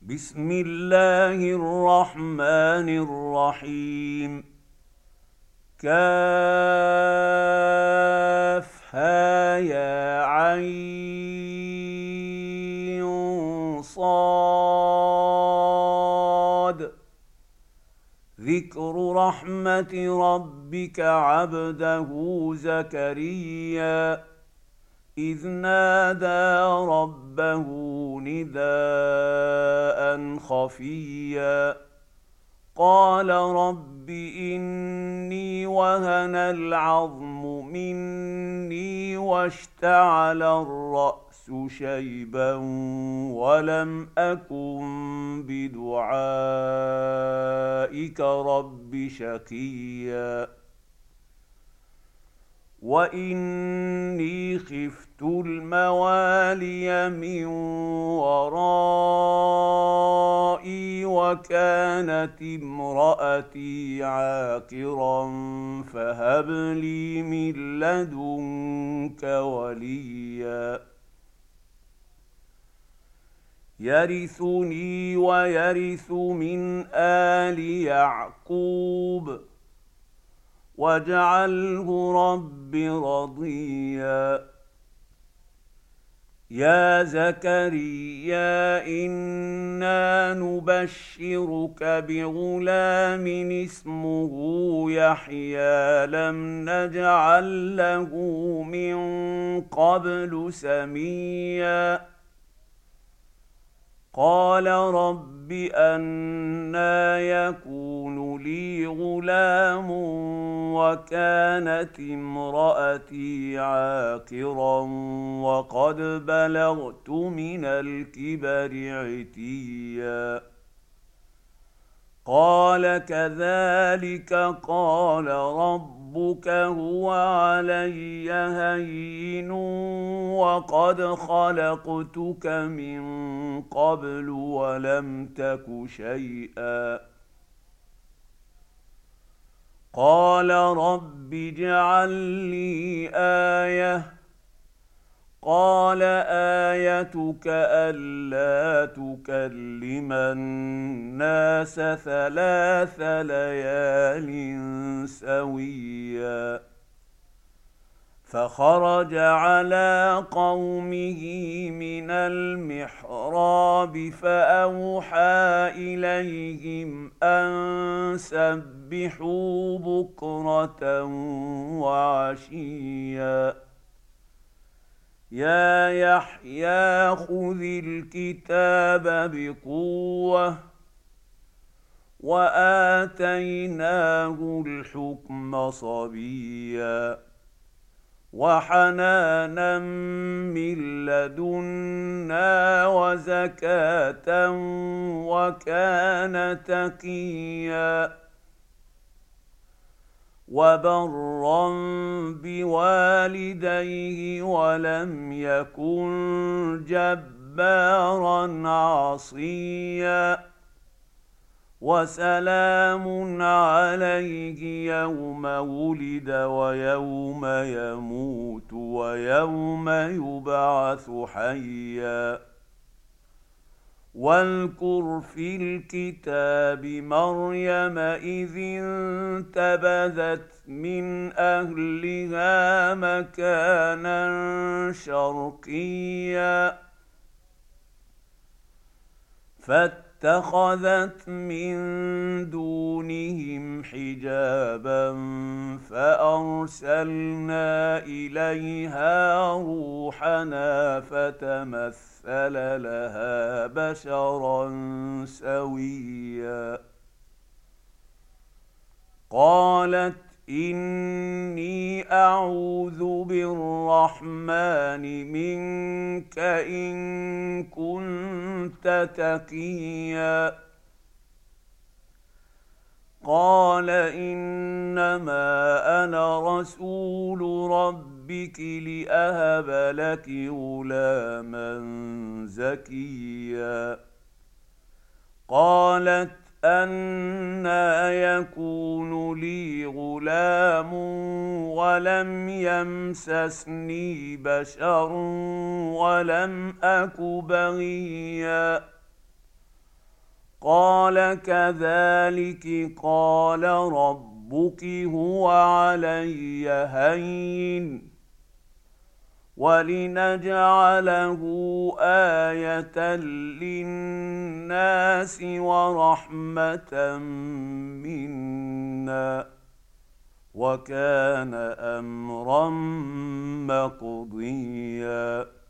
بسم الله الرحمن الرحيم. كافها يا عين صاد. ذكر رحمة ربك عبده زكريا إذ نادى ربه نداء خفيا قال رب إني وهن العظم مني واشتعل الرأس شيبا ولم أكن بدعائك رب شقيا وإني خفت الموالي من ورائي وكانت امرأتي عاقرا فهب لي من لدنك وليا يرثني ويرث من آل يعقوب واجعله رب رضيا. يا زكريا إنا نبشرك بغلام اسمه يحيى لم نجعل له من قبل سميا قال رب أنى يكون لي غلام وكانت امرأتي عاقرا وقد بلغت من الكبر عتيا قال كذلك قال ربك هو علي هين وقد خلقتك من قبل ولم تك شيئا قال رب اجعل لي آية قال آيتك ألا تكلم الناس 3 ليال سويا فخرج على قومه من المحراب فأوحى إليهم أن سبحوا بكرة وعشيا يا يحيى خذ الكتاب بقوة وآتيناه الحكم صبيا وحنانا من لدنا وزكاة وكان تقيا وبرا بوالديه ولم يكن جبارا عصيا وسلام عليه يوم ولد ويوم يموت ويوم يبعث حيا واذكر في الكتاب مريم إذ انتبذت من أهلها مكانا شرقيا فاتخذت من دونهم حجابا فأرسلنا إليها روحنا فتمثل لها بشرا سويا قالت إني أعوذ بالرحمن منك إن كنت تقيا قال إنما أنا رسول ربك لأهب لك غلاما زكيا قالت أنى يكون لي غلام ولم يمسسني بشر ولم أك بغيا قال كذلك قال ربك هو علي هين ولنجعله آية للناس ورحمة منا وكان أمرا مقضيا